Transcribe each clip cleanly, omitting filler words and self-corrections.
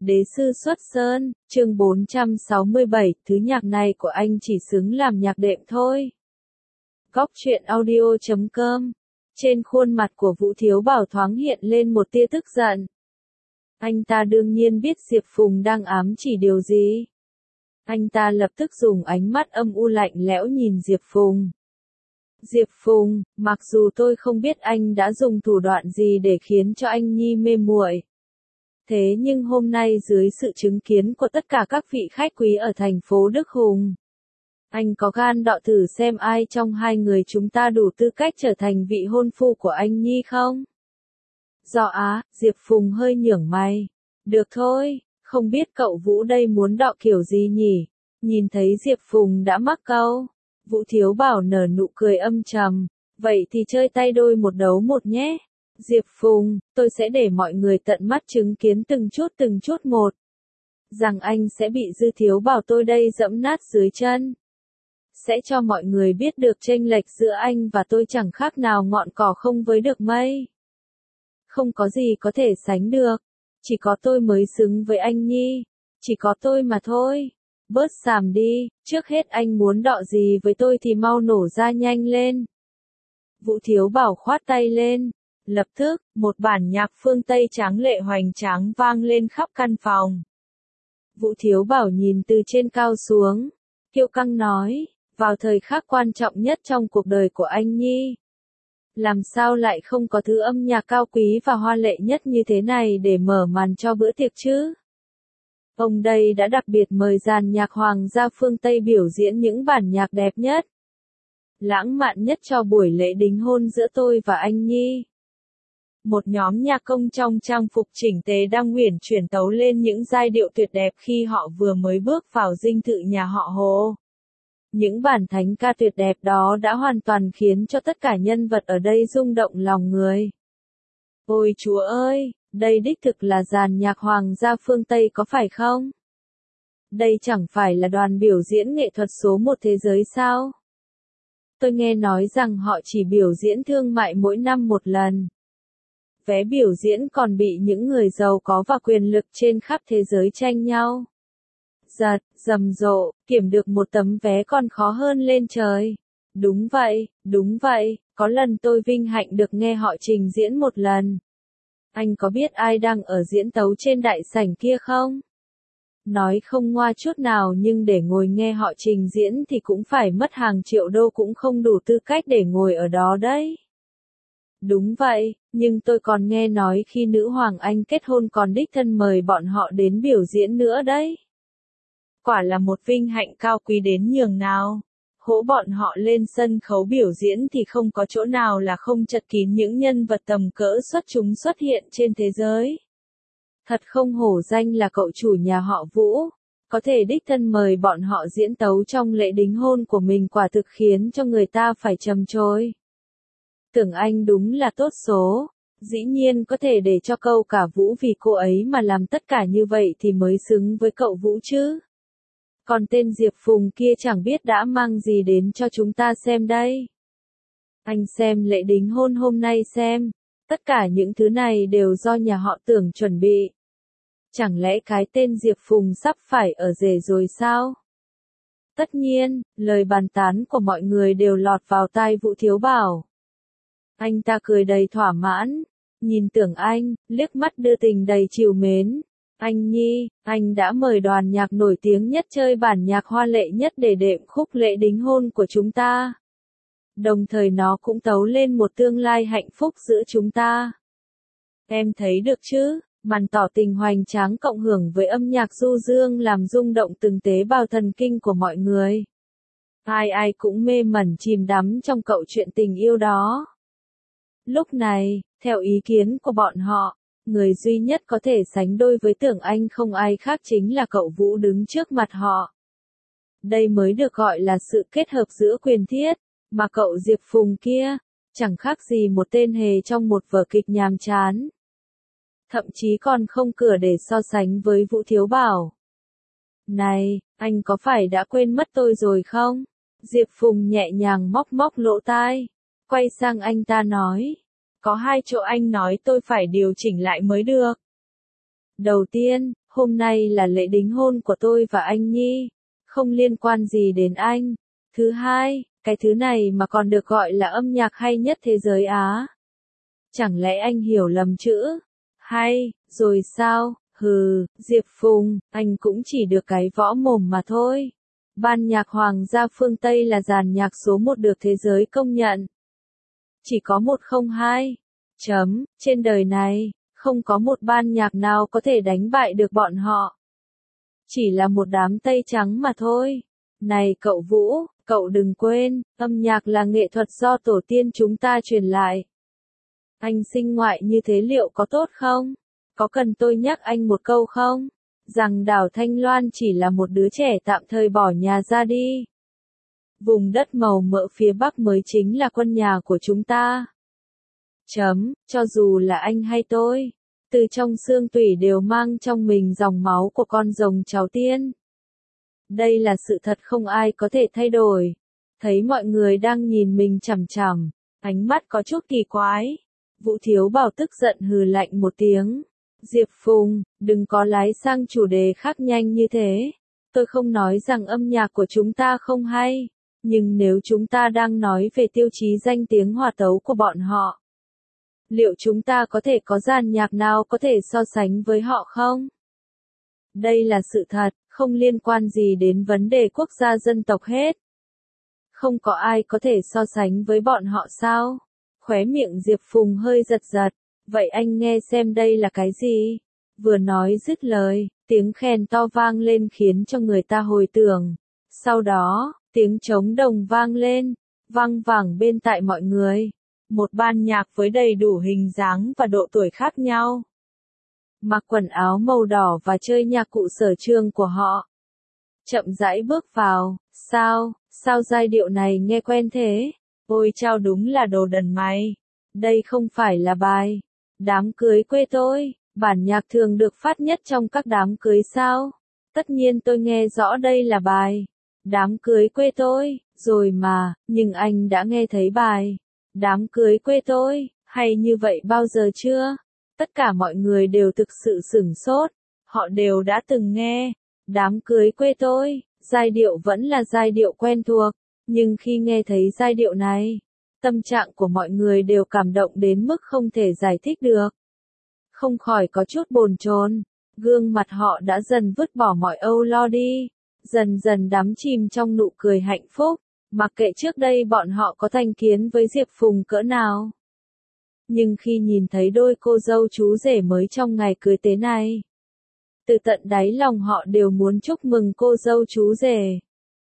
Đế sư xuất sơn, chương 467, thứ nhạc này của anh chỉ xứng làm nhạc đệm thôi. Góc truyện audio.com. Trên khuôn mặt của Vũ Thiếu Bảo thoáng hiện lên một tia tức giận. Anh ta đương nhiên biết Diệp Phùng đang ám chỉ điều gì. Anh ta lập tức dùng ánh mắt âm u lạnh lẽo nhìn Diệp Phùng. Diệp Phùng, mặc dù tôi không biết anh đã dùng thủ đoạn gì để khiến cho anh Nhi mê muội. Thế nhưng hôm nay dưới sự chứng kiến của tất cả các vị khách quý ở thành phố Đức Hùng, anh có gan đọ thử xem ai trong hai người chúng ta đủ tư cách trở thành vị hôn phu của anh Nhi không? Diệp Phùng hơi nhướng mày. Được thôi, không biết cậu Vũ đây muốn đọ kiểu gì nhỉ? Nhìn thấy Diệp Phùng đã mắc câu, Vũ Thiếu Bảo nở nụ cười âm trầm. Vậy thì chơi tay đôi một đấu một nhé. Diệp Phùng, tôi sẽ để mọi người tận mắt chứng kiến từng chút một. Rằng anh sẽ bị Dư Thiếu Bảo tôi đây dẫm nát dưới chân. Sẽ cho mọi người biết được chênh lệch giữa anh và tôi chẳng khác nào ngọn cỏ không với được mây. Không có gì có thể sánh được. Chỉ có tôi mới xứng với anh Nhi. Chỉ có tôi mà thôi. Bớt xàm đi, trước hết anh muốn đọ gì với tôi thì mau nổ ra nhanh lên. Vũ Thiếu Bảo khoát tay lên. Lập tức, một bản nhạc phương Tây tráng lệ hoành tráng vang lên khắp căn phòng. Vũ Thiếu Bảo nhìn từ trên cao xuống, kiêu căng nói, vào thời khắc quan trọng nhất trong cuộc đời của anh Nhi. Làm sao lại không có thứ âm nhạc cao quý và hoa lệ nhất như thế này để mở màn cho bữa tiệc chứ? Ông đây đã đặc biệt mời dàn nhạc hoàng gia phương Tây biểu diễn những bản nhạc đẹp nhất, lãng mạn nhất cho buổi lễ đính hôn giữa tôi và anh Nhi. Một nhóm nhạc công trong trang phục chỉnh tề đang uyển chuyển tấu lên những giai điệu tuyệt đẹp khi họ vừa mới bước vào dinh thự nhà họ Hồ. Những bản thánh ca tuyệt đẹp đó đã hoàn toàn khiến cho tất cả nhân vật ở đây rung động lòng người. Ôi Chúa ơi, đây đích thực là dàn nhạc hoàng gia phương Tây có phải không? Đây chẳng phải là đoàn biểu diễn nghệ thuật số một thế giới sao? Tôi nghe nói rằng họ chỉ biểu diễn thương mại mỗi năm một lần. Vé biểu diễn còn bị những người giàu có và quyền lực trên khắp thế giới tranh nhau rầm rộ, kiểm được một tấm vé còn khó hơn lên trời. Đúng vậy, có lần tôi vinh hạnh được nghe họ trình diễn một lần. Anh có biết ai đang ở diễn tấu trên đại sảnh kia không? Nói không ngoa chút nào nhưng để ngồi nghe họ trình diễn thì cũng phải mất hàng triệu đô cũng không đủ tư cách để ngồi ở đó đấy. Đúng vậy, nhưng tôi còn nghe nói khi nữ hoàng Anh kết hôn còn đích thân mời bọn họ đến biểu diễn nữa đấy. Quả là một vinh hạnh cao quý đến nhường nào. Hỗ bọn họ lên sân khấu biểu diễn thì không có chỗ nào là không chật kín những nhân vật tầm cỡ xuất chúng xuất hiện trên thế giới. Thật không hổ danh là cậu chủ nhà họ Vũ. Có thể đích thân mời bọn họ diễn tấu trong lễ đính hôn của mình quả thực khiến cho người ta phải trầm trồ. Tưởng anh đúng là tốt số, dĩ nhiên có thể để cho câu cả Vũ vì cô ấy mà làm tất cả như vậy thì mới xứng với cậu Vũ chứ. Còn tên Diệp Phùng kia chẳng biết đã mang gì đến cho chúng ta xem đây. Anh xem lễ đính hôn hôm nay xem, tất cả những thứ này đều do nhà họ Tưởng chuẩn bị. Chẳng lẽ cái tên Diệp Phùng sắp phải ở rể rồi sao? Tất nhiên, lời bàn tán của mọi người đều lọt vào tai Vũ Thiếu Bảo. Anh ta cười đầy thỏa mãn, nhìn Tưởng Anh, liếc mắt đưa tình đầy trìu mến. Anh Nhi, anh đã mời đoàn nhạc nổi tiếng nhất chơi bản nhạc hoa lệ nhất để đệm khúc lễ đính hôn của chúng ta. Đồng thời nó cũng tấu lên một tương lai hạnh phúc giữa chúng ta. Em thấy được chứ, màn tỏ tình hoành tráng cộng hưởng với âm nhạc du dương làm rung động từng tế bào thần kinh của mọi người. Ai cũng mê mẩn chìm đắm trong câu chuyện tình yêu đó. Lúc này, theo ý kiến của bọn họ, người duy nhất có thể sánh đôi với Tưởng Anh không ai khác chính là cậu Vũ đứng trước mặt họ. Đây mới được gọi là sự kết hợp giữa quyền thiết, mà cậu Diệp Phùng kia, chẳng khác gì một tên hề trong một vở kịch nhàm chán. Thậm chí còn không cửa để so sánh với Vũ Thiếu Bảo. Này, anh có phải đã quên mất tôi rồi không? Diệp Phùng nhẹ nhàng móc lỗ tai, quay sang anh ta nói. Có hai chỗ anh nói tôi phải điều chỉnh lại mới được. Đầu tiên, Hôm nay là lễ đính hôn của tôi và anh Nhi, không liên quan gì đến anh. Thứ hai, cái thứ này mà còn được gọi là âm nhạc hay nhất thế giới Á. Chẳng lẽ anh hiểu lầm chữ? Hay, rồi sao? Hừ, Diệp Phùng, anh cũng chỉ được cái võ mồm mà thôi. Ban nhạc Hoàng gia phương Tây là dàn nhạc số 1 được thế giới công nhận. Chỉ có 102. Trên đời này, không có một ban nhạc nào có thể đánh bại được bọn họ. Chỉ là một đám Tây trắng mà thôi. Này cậu Vũ, cậu đừng quên, âm nhạc là nghệ thuật do tổ tiên chúng ta truyền lại. Anh sinh ngoại như thế liệu có tốt không? Có cần tôi nhắc anh một câu không? Rằng Đào Thanh Loan chỉ là một đứa trẻ tạm thời bỏ nhà ra đi. Vùng đất màu mỡ phía Bắc mới chính là quân nhà của chúng ta. Cho dù là anh hay tôi, từ trong xương tủy đều mang trong mình dòng máu của con rồng cháu tiên. Đây là sự thật không ai có thể thay đổi. Thấy mọi người đang nhìn mình chằm chằm, ánh mắt có chút kỳ quái. Vũ Thiếu Bảo tức giận hừ lạnh một tiếng. Diệp Phùng, đừng có lái sang chủ đề khác nhanh như thế. Tôi không nói rằng âm nhạc của chúng ta không hay, nhưng nếu chúng ta đang nói về tiêu chí danh tiếng hòa tấu của bọn họ, liệu chúng ta có thể có dàn nhạc nào có thể so sánh với họ không? Đây là sự thật, không liên quan gì đến vấn đề quốc gia dân tộc hết. Không có ai có thể so sánh với bọn họ sao? Khóe miệng Diệp Phùng hơi giật giật. Vậy anh nghe xem đây là cái gì? Vừa nói dứt lời, tiếng khen to vang lên khiến cho người ta hồi tưởng. Sau đó, tiếng trống đồng vang lên, vang vẳng bên tai mọi người. Một ban nhạc với đầy đủ hình dáng và độ tuổi khác nhau. Mặc quần áo màu đỏ và chơi nhạc cụ sở trường của họ. Chậm rãi bước vào, sao giai điệu này nghe quen thế? Ôi chao, đúng là đồ đần mày. Đây không phải là bài Đám cưới quê tôi, bản nhạc thường được phát nhất trong các đám cưới sao? Tất nhiên tôi nghe rõ đây là bài Đám cưới quê tôi, rồi mà, nhưng anh đã nghe thấy bài Đám cưới quê tôi, hay như vậy bao giờ chưa? Tất cả mọi người đều thực sự sửng sốt, họ đều đã từng nghe Đám cưới quê tôi, giai điệu vẫn là giai điệu quen thuộc, nhưng khi nghe thấy giai điệu này, tâm trạng của mọi người đều cảm động đến mức không thể giải thích được. Không khỏi có chút bồn chồn, gương mặt họ đã dần vứt bỏ mọi âu lo đi, dần dần đắm chìm trong nụ cười hạnh phúc, mặc kệ trước đây bọn họ có thành kiến với Diệp Phùng cỡ nào. Nhưng khi nhìn thấy đôi cô dâu chú rể mới trong ngày cưới tế này, từ tận đáy lòng họ đều muốn chúc mừng cô dâu chú rể.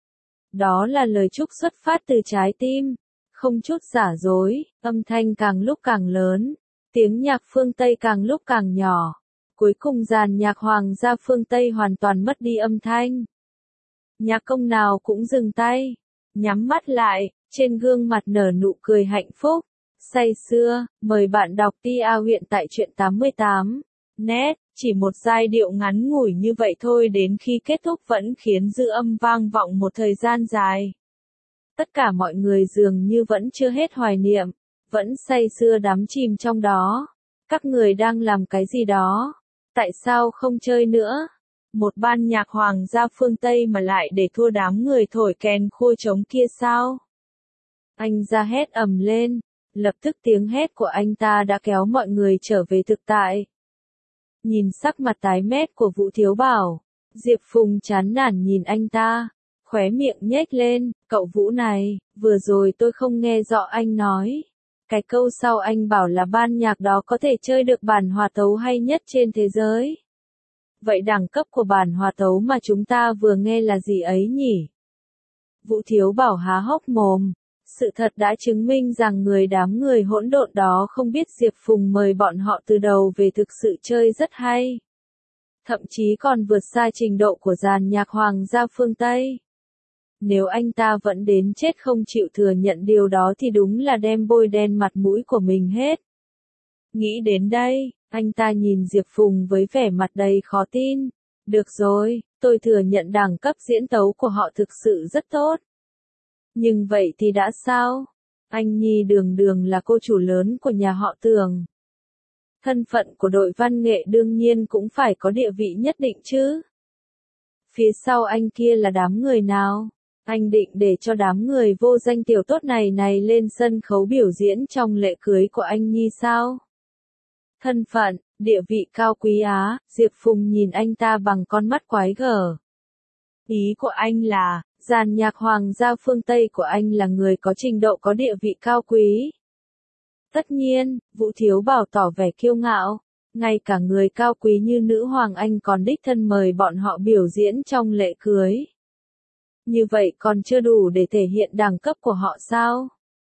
Đó là lời chúc xuất phát từ trái tim, không chút giả dối, âm thanh càng lúc càng lớn, tiếng nhạc phương Tây càng lúc càng nhỏ. Cuối cùng dàn nhạc Hoàng gia phương Tây hoàn toàn mất đi âm thanh. Nhạc công nào cũng dừng tay, nhắm mắt lại, trên gương mặt nở nụ cười hạnh phúc, say sưa. Mời bạn đọc tia huyện tại truyện 88. Net, chỉ một giai điệu ngắn ngủi như vậy thôi đến khi kết thúc vẫn khiến dư âm vang vọng một thời gian dài. Tất cả mọi người dường như vẫn chưa hết hoài niệm, vẫn say sưa đắm chìm trong đó. Các người đang làm cái gì đó? Tại sao không chơi nữa? Một ban nhạc Hoàng gia phương Tây mà lại để thua đám người thổi kèn khua trống kia sao? Anh ra hét ầm lên, lập tức tiếng hét của anh ta đã kéo mọi người trở về thực tại. Nhìn sắc mặt tái mét của Vũ Thiếu Bảo, Diệp Phùng chán nản nhìn anh ta, khóe miệng nhếch lên, cậu Vũ này, vừa rồi tôi không nghe rõ anh nói. Cái câu sau anh bảo là ban nhạc đó có thể chơi được bản hòa tấu hay nhất trên thế giới. Vậy đẳng cấp của bản hòa tấu mà chúng ta vừa nghe là gì ấy nhỉ? Vũ Thiếu Bảo há hốc mồm. Sự thật đã chứng minh rằng đám người hỗn độn đó không biết Diệp Phùng mời bọn họ từ đầu về thực sự chơi rất hay. Thậm chí còn vượt xa trình độ của dàn nhạc Hoàng gia phương Tây. Nếu anh ta vẫn đến chết không chịu thừa nhận điều đó thì đúng là đem bôi đen mặt mũi của mình hết. Nghĩ đến đây, anh ta nhìn Diệp Phùng với vẻ mặt đầy khó tin. Được rồi, tôi thừa nhận đẳng cấp diễn tấu của họ thực sự rất tốt. Nhưng vậy thì đã sao? Anh Nhi đường đường là cô chủ lớn của nhà họ Tường. Thân phận của đội văn nghệ đương nhiên cũng phải có địa vị nhất định chứ. Phía sau anh kia là đám người nào? Anh định để cho đám người vô danh tiểu tốt này lên sân khấu biểu diễn trong lễ cưới của anh Nhi sao? Thân phận, địa vị cao quý á, Diệp Phùng nhìn anh ta bằng con mắt quái gở. Ý của anh là, dàn nhạc hoàng gia phương Tây của anh là người có trình độ có địa vị cao quý. Tất nhiên, Vũ Thiếu Bảo tỏ vẻ kiêu ngạo, ngay cả người cao quý như nữ hoàng anh còn đích thân mời bọn họ biểu diễn trong lễ cưới. Như vậy còn chưa đủ để thể hiện đẳng cấp của họ sao?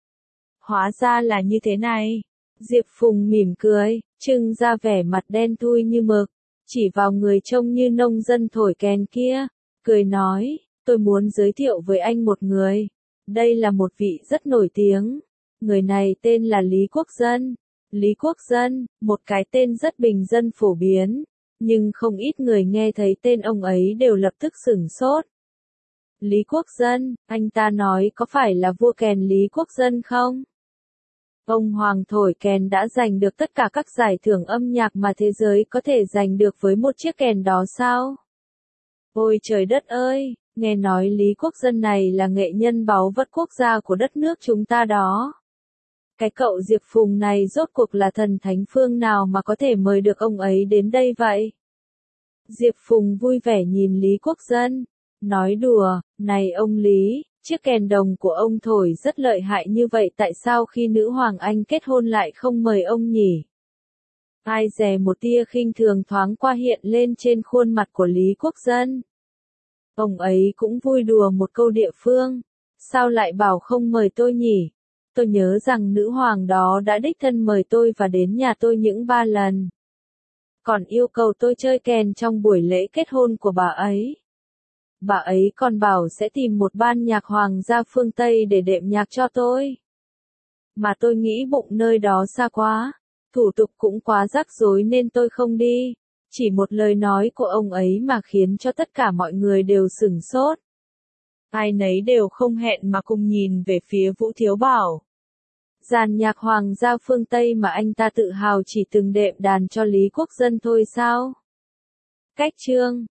Hóa ra là như thế này. Diệp Phùng mỉm cười, trưng ra vẻ mặt đen thui như mực, chỉ vào người trông như nông dân thổi kèn kia, cười nói, tôi muốn giới thiệu với anh một người. Đây là một vị rất nổi tiếng. Người này tên là Lý Quốc Dân. Lý Quốc Dân, một cái tên rất bình dân phổ biến, nhưng không ít người nghe thấy tên ông ấy đều lập tức sửng sốt. Lý Quốc Dân, anh ta nói có phải là vua kèn Lý Quốc Dân không? Ông Hoàng thổi kèn đã giành được tất cả các giải thưởng âm nhạc mà thế giới có thể giành được với một chiếc kèn đó sao? Ôi trời đất ơi, nghe nói Lý Quốc Dân này là nghệ nhân báu vật quốc gia của đất nước chúng ta đó. Cái cậu Diệp Phùng này rốt cuộc là thần thánh phương nào mà có thể mời được ông ấy đến đây vậy? Diệp Phùng vui vẻ nhìn Lý Quốc Dân, nói đùa, này ông Lý, chiếc kèn đồng của ông thổi rất lợi hại như vậy tại sao khi nữ hoàng anh kết hôn lại không mời ông nhỉ? Ai dè một tia khinh thường thoáng qua hiện lên trên khuôn mặt của Lý Quốc Dân. Ông ấy cũng vui đùa một câu địa phương, sao lại bảo không mời tôi nhỉ? Tôi nhớ rằng nữ hoàng đó đã đích thân mời tôi và đến nhà tôi những 3 lần. Còn yêu cầu tôi chơi kèn trong buổi lễ kết hôn của bà ấy. Bà ấy còn bảo sẽ tìm một ban nhạc hoàng gia phương Tây để đệm nhạc cho tôi. Mà tôi nghĩ bụng nơi đó xa quá, thủ tục cũng quá rắc rối nên tôi không đi. Chỉ một lời nói của ông ấy mà khiến cho tất cả mọi người đều sửng sốt. Ai nấy đều không hẹn mà cùng nhìn về phía Vũ Thiếu Bảo. Dàn nhạc hoàng gia phương Tây mà anh ta tự hào chỉ từng đệm đàn cho Lý Quốc Dân thôi sao? Cách chương